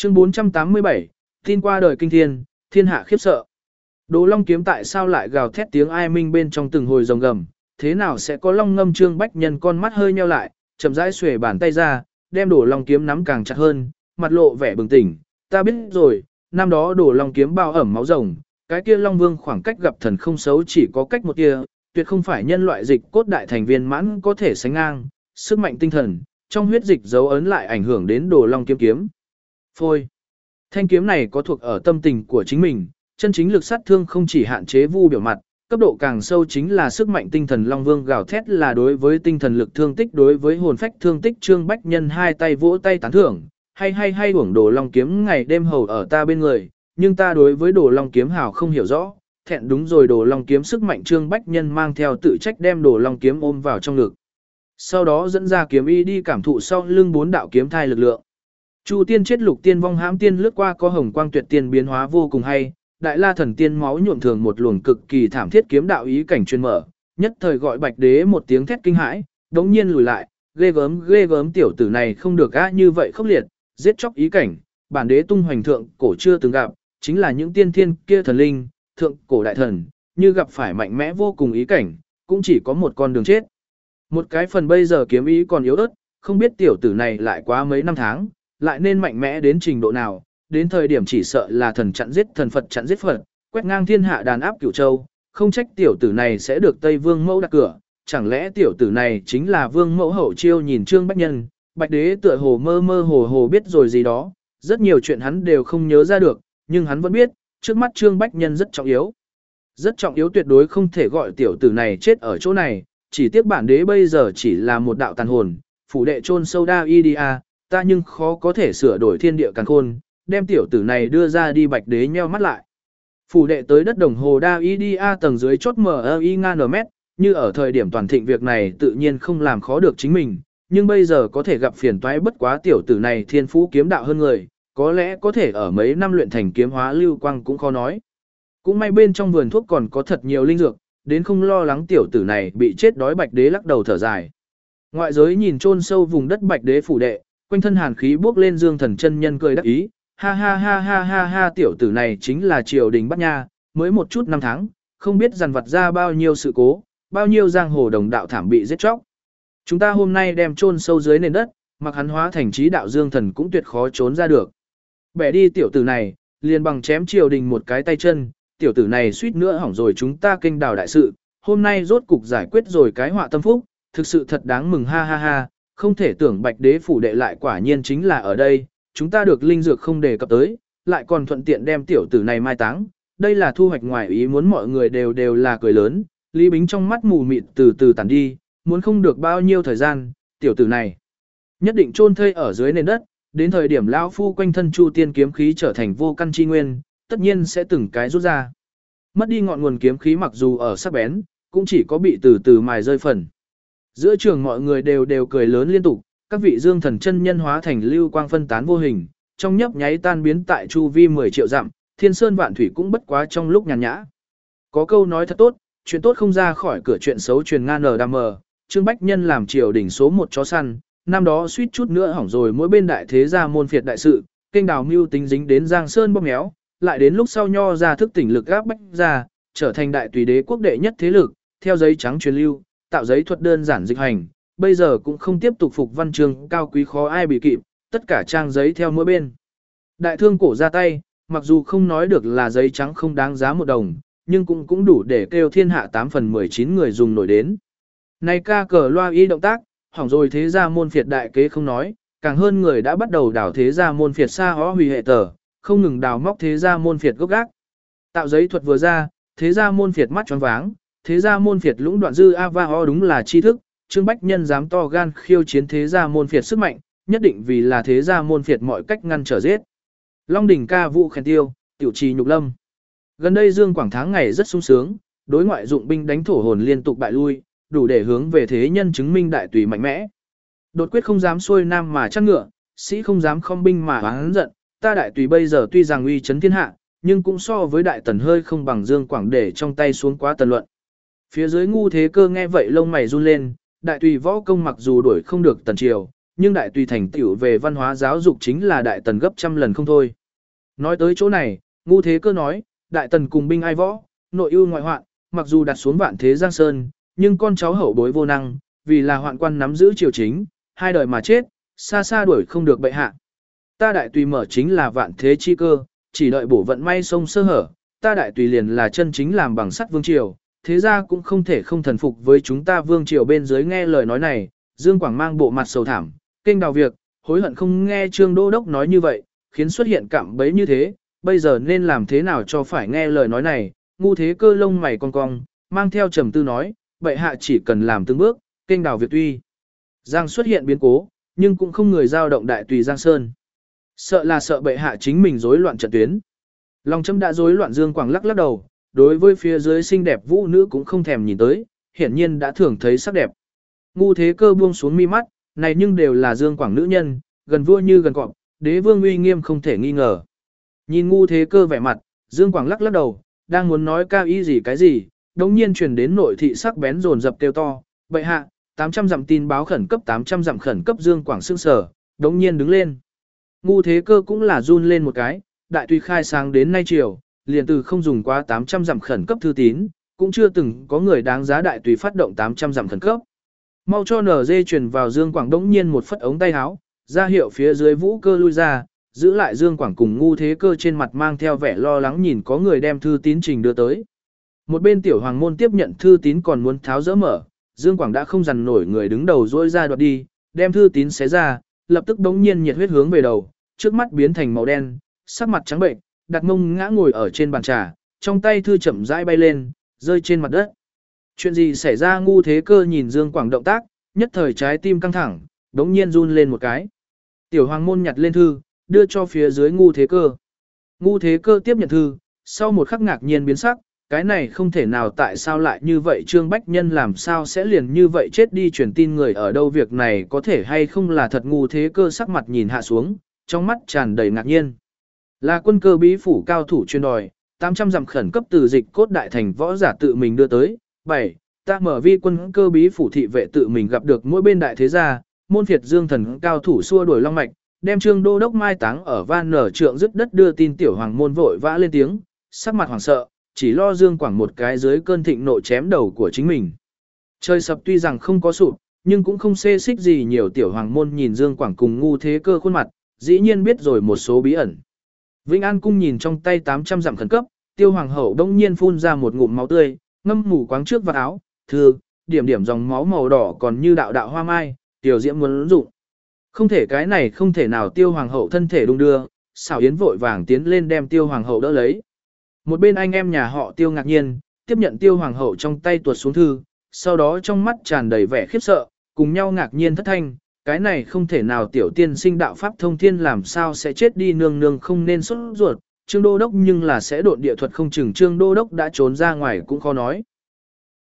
Chương 487, tin qua đời kinh thiên, thiên hạ khiếp sợ. Đồ Long kiếm tại sao lại gào thét tiếng ai minh bên trong từng hồi rồng gầm, thế nào sẽ có long ngâm? Trương Bách Nhân con mắt hơi nheo lại, chậm rãi xuề bàn tay ra, đem Đồ Long kiếm nắm càng chặt hơn, mặt lộ vẻ bừng tỉnh, ta biết rồi, năm đó Đồ Long kiếm bao ẩm máu rồng, cái kia Long Vương khoảng cách gặp thần không xấu chỉ có cách một tia, tuyệt không phải nhân loại dịch cốt đại thành viên mãn có thể sánh ngang, sức mạnh tinh thần, trong huyết dịch dấu ấn lại ảnh hưởng đến Đồ Long kiếm kiếm. Phôi. Thanh kiếm này có thuộc ở tâm tình của chính mình, chân chính lực sát thương không chỉ hạn chế vu biểu mặt, cấp độ càng sâu chính là sức mạnh tinh thần. Long Vương gào thét là đối với tinh thần lực thương tích, đối với hồn phách thương tích. Trương Bách Nhân hai tay vỗ tay tán thưởng, hay uổng Đồ Long kiếm ngày đêm hầu ở ta bên người, nhưng ta đối với Đồ Long kiếm hào không hiểu rõ, thẹn đúng rồi. Đồ Long kiếm sức mạnh. Trương Bách Nhân mang theo tự trách đem Đồ Long kiếm ôm vào trong ngực. Sau đó dẫn ra kiếm y đi cảm thụ sau lưng 4 đạo kiếm thai lực lượng. Chu tiên chết, lục tiên vong, hãm tiên lướt qua, có hồng quang tuyệt tiên biến hóa vô cùng hay, đại la thần tiên máu nhuộm thường một luồng cực kỳ thảm thiết kiếm đạo ý cảnh truyền mở, nhất thời gọi Bạch Đế một tiếng thét kinh hãi, đống nhiên lùi lại, ghê gớm tiểu tử này không được á như vậy khốc liệt, giết chóc ý cảnh, bản đế tung hoành thượng cổ chưa từng gặp, chính là những tiên thiên kia thần linh, thượng cổ đại thần, như gặp phải mạnh mẽ vô cùng ý cảnh, cũng chỉ có một con đường chết. Một cái phần bây giờ kiếm ý còn yếu ớt, không biết tiểu tử này lại quá mấy năm tháng, lại nên mạnh mẽ đến trình độ nào, đến thời điểm chỉ sợ là thần chặn giết thần, Phật chặn giết Phật, quét ngang thiên hạ đàn áp Cửu Châu, không trách tiểu tử này sẽ được Tây Vương Mẫu đặt cửa, chẳng lẽ tiểu tử này chính là Vương Mẫu hậu chiêu? Nhìn Trương Bách Nhân, Bạch Đế tựa hồ mơ hồ biết rồi gì đó, rất nhiều chuyện hắn đều không nhớ ra được, nhưng hắn vẫn biết, trước mắt Trương Bách Nhân rất trọng yếu. Rất trọng yếu, tuyệt đối không thể gọi tiểu tử này chết ở chỗ này, chỉ tiếc bản đế bây giờ chỉ là một đạo tàn hồn, phủ đệ chôn sâu đa idia, ta nhưng khó có thể sửa đổi thiên địa càn khôn, đem tiểu tử này đưa ra đi. Bạch Đế nheo mắt lại. Phủ đệ tới đất đồng hồ đa idia tầng dưới chốt MI ngang mét, như ở thời điểm toàn thịnh việc này tự nhiên không làm khó được chính mình, nhưng bây giờ có thể gặp phiền toái bất quá. Tiểu tử này thiên phú kiếm đạo hơn người, có lẽ có thể ở mấy năm luyện thành kiếm hóa lưu quang cũng khó nói. Cũng may bên trong vườn thuốc còn có thật nhiều linh dược, đến không lo lắng tiểu tử này bị chết đói. Bạch Đế lắc đầu thở dài. Ngoại giới nhìn chôn sâu vùng đất Bạch Đế phủ đệ, quanh thân hàn khí bốc lên. Dương Thần chân nhân cười đắc ý, ha, tiểu tử này chính là triều đình bắt nha, mới một chút năm tháng, không biết dằn vặt ra bao nhiêu sự cố, bao nhiêu giang hồ đồng đạo thảm bị giết chóc. Chúng ta hôm nay đem chôn sâu dưới nền đất, mặc hắn hóa thành trí đạo Dương Thần cũng tuyệt khó trốn ra được. Bẻ đi tiểu tử này, liền bằng chém triều đình một cái tay chân, tiểu tử này suýt nữa hỏng rồi chúng ta kênh đào đại sự, hôm nay rốt cục giải quyết rồi cái họa tâm phúc, thực sự thật đáng mừng, ha, không thể tưởng Bạch Đế phủ đệ lại quả nhiên chính là ở đây, chúng ta được linh dược không đề cập tới, lại còn thuận tiện đem tiểu tử này mai táng, đây là thu hoạch ngoài ý muốn. Mọi người đều là cười lớn, Lý Bính trong mắt mù mịt từ từ tản đi, muốn không được bao nhiêu thời gian, tiểu tử này nhất định chôn thây ở dưới nền đất, đến thời điểm lão phu quanh thân Chu tiên kiếm khí trở thành vô căn chi nguyên, tất nhiên sẽ từng cái rút ra. Mất đi ngọn nguồn kiếm khí mặc dù ở sắc bén, cũng chỉ có bị từ từ mài rơi phần. Giữa trường mọi người đều cười lớn liên tục, các vị Dương Thần chân nhân hóa thành lưu quang phân tán vô hình, trong nhấp nháy tan biến tại chu vi 10 triệu dặm, thiên sơn vạn thủy cũng bất quá trong lúc nhàn nhã. Có câu nói thật tốt, chuyện tốt không ra khỏi cửa, chuyện xấu truyền ngan đàm mờ. Trương Bách Nhân làm triều đỉnh số 1 chó săn, năm đó suýt chút nữa hỏng rồi mỗi bên đại thế gia môn phiệt đại sự, kênh đào mưu tính dính đến Giang Sơn bóp méo, lại đến lúc sau nho ra thức tỉnh lực áp bách ra, trở thành đại tùy đế quốc đệ nhất thế lực, theo giấy trắng truyền lưu, tạo giấy thuật đơn giản dịch hành, bây giờ cũng không tiếp tục phục văn chương cao quý khó ai bị kịp, tất cả trang giấy theo mỗi bên. Đại thương cổ ra tay, mặc dù không nói được là giấy trắng không đáng giá một đồng, nhưng cũng đủ để kêu thiên hạ 8 phần 19 người dùng nổi đến. Này ca cờ loa y động tác, hỏng rồi thế gia môn phiệt đại kế không nói, càng hơn người đã bắt đầu đào thế gia môn phiệt xa hó hủy hệ tờ, không ngừng đào móc thế gia môn phiệt gốc gác. Tạo giấy thuật vừa ra, thế gia môn phiệt mắt tròn váng, thế gia môn phiệt lũng đoạn dư ava ho đúng là tri thức, Trương Bách Nhân dám to gan khiêu chiến thế gia môn phiệt sức mạnh, nhất định vì là thế gia môn phiệt mọi cách ngăn trở giết. Long đỉnh ca vũ khen tiêu, tiểu trì nhục lâm. Gần đây Dương Quảng tháng ngày rất sung sướng, đối ngoại dụng binh đánh thổ hồn liên tục bại lui, đủ để hướng về thế nhân chứng minh đại tùy mạnh mẽ. Đột quyết không dám xuôi nam mà chăn ngựa, sĩ không dám không binh mà oán giận, ta đại tùy bây giờ tuy rằng uy chấn thiên hạ, nhưng cũng so với đại tần hơi không bằng Dương Quảng để trong tay xuống quá tần luận. Phía dưới ngu thế cơ nghe vậy lông mày run lên, đại tùy võ công mặc dù đuổi không được tần triều, nhưng đại tùy thành tựu về văn hóa giáo dục chính là đại tần gấp trăm lần không thôi. Nói tới chỗ này, Ngu Thế Cơ nói, đại tần cùng binh ai võ, nội ưu ngoại hoạn, mặc dù đặt xuống vạn thế giang sơn, nhưng con cháu hậu bối vô năng, vì là hoạn quan nắm giữ triều chính, hai đời mà chết, xa xa đuổi không được bệ hạ. Ta đại tùy mở chính là vạn thế chi cơ, chỉ đợi bổ vận may sông sơ hở, ta đại tùy liền là chân chính làm bằng sắt vương triều, thế ra cũng không thể không thần phục với chúng ta vương triều. Bên dưới nghe lời nói này, Dương Quảng mang bộ mặt sầu thảm, kênh đào việc, hối hận không nghe Trương Đô Đốc nói như vậy, khiến xuất hiện cạm bẫy như thế, bây giờ nên làm thế nào cho phải nghe lời nói này. Ngu Thế Cơ lông mày cong cong, mang theo trầm tư nói, bệ hạ chỉ cần làm từng bước, kênh đào việc tuy Giang xuất hiện biến cố, nhưng cũng không người giao động đại tùy Giang Sơn. Sợ là sợ bệ hạ chính mình rối loạn trận tuyến. Lòng châm đã rối loạn. Dương Quảng lắc lắc đầu, đối với phía dưới xinh đẹp vũ nữ cũng không thèm nhìn tới, hiển nhiên đã thường thấy sắc đẹp. Ngu Thế Cơ buông xuống mi mắt, này nhưng đều là Dương Quảng nữ nhân, gần vua như gần cọp, đế vương uy nghiêm không thể nghi ngờ. Nhìn Ngu Thế Cơ vẻ mặt, Dương Quảng lắc lắc đầu, đang muốn nói cao ý gì cái gì, đống nhiên truyền đến nội thị sắc bén rồn dập kêu to, bệ hạ, 800 dặm tin báo khẩn cấp, 800 dặm khẩn cấp. Dương Quảng sững sờ, đống nhiên đứng lên. Ngu Thế Cơ cũng là run lên một cái, đại tùy khai sáng đến nay chiều, liền từ không dùng quá 800 dặm khẩn cấp thư tín, cũng chưa từng có người đáng giá đại tùy phát động 800 dặm khẩn cấp. Mau cho NG truyền vào. Dương Quảng đống nhiên một phất ống tay áo, ra hiệu phía dưới Vũ Cơ lui ra, giữ lại Dương Quảng cùng Ngu Thế Cơ trên mặt mang theo vẻ lo lắng nhìn có người đem thư tín trình đưa tới. Một bên tiểu hoàng môn tiếp nhận thư tín còn muốn tháo dỡ mở, Dương Quảng đã không dằn nổi người đứng đầu dỗi ra đoạt đi, đem thư tín xé ra, lập tức đống nhiên nhiệt huyết hướng về đầu, trước mắt biến thành màu đen, sắc mặt trắng bệnh, đặt mông ngã ngồi ở trên bàn trà, trong tay thư chậm rãi bay lên, rơi trên mặt đất. Chuyện gì xảy ra? Ngu Thế Cơ nhìn Dương Quảng động tác, nhất thời trái tim căng thẳng, đống nhiên run lên một cái. Tiểu hoàng môn nhặt lên thư, đưa cho phía dưới Ngu Thế Cơ. Ngu Thế Cơ tiếp nhận thư, sau một khắc ngạc nhiên biến sắc, cái này không thể nào, tại sao lại như vậy? Trương Bách Nhân làm sao sẽ liền như vậy chết đi? Truyền tin người ở đâu? Việc này có thể hay không là thật? Ngu Thế Cơ sắc mặt nhìn hạ xuống, trong mắt tràn đầy ngạc nhiên. Là Quân Cơ bí phủ cao thủ chuyên đòi, 800 dặm khẩn cấp từ Dịch Cốt đại thành võ giả tự mình đưa tới. 7. Ta mở vi Quân Cơ bí phủ thị vệ tự mình gặp được mỗi bên đại thế gia, môn phiệt Dương thần cao thủ xua đuổi long mạch, đem Trương Đô Đốc mai táng ở Van Nở Trượng dứt đất. Đưa tin tiểu hoàng môn vội vã lên tiếng, sắc mặt hoảng sợ, chỉ lo Dương Quảng một cái dưới cơn thịnh nộ chém đầu của chính mình. Trời sập tuy rằng không có sụp, nhưng cũng không xê xích gì nhiều. Tiểu hoàng môn nhìn Dương Quảng cùng Ngu Thế Cơ khuôn mặt, dĩ nhiên biết rồi một số bí ẩn. Vĩnh An cung nhìn trong tay 800 dặm khẩn cấp, Tiêu hoàng hậu đông nhiên phun ra một ngụm máu tươi, ngâm mù quáng trước vạt áo, thư, điểm điểm dòng máu màu đỏ còn như đạo đạo hoa mai, tiểu diễm muốn dụng. Không thể, cái này không thể nào. Tiêu hoàng hậu thân thể đung đưa, Xảo Yến vội vàng tiến lên đem Tiêu hoàng hậu đỡ lấy. Một bên anh em nhà họ Tiêu ngạc nhiên, tiếp nhận Tiêu hoàng hậu trong tay tuột xuống thư, sau đó trong mắt tràn đầy vẻ khiếp sợ, cùng nhau ngạc nhiên thất thanh, cái này không thể nào, tiểu tiên sinh đạo pháp thông thiên làm sao sẽ chết đi? Nương nương không nên sốt ruột, Trương Đô Đốc nhưng là sẽ độn địa thuật, không chừng Trương Đô Đốc đã trốn ra ngoài cũng khó nói.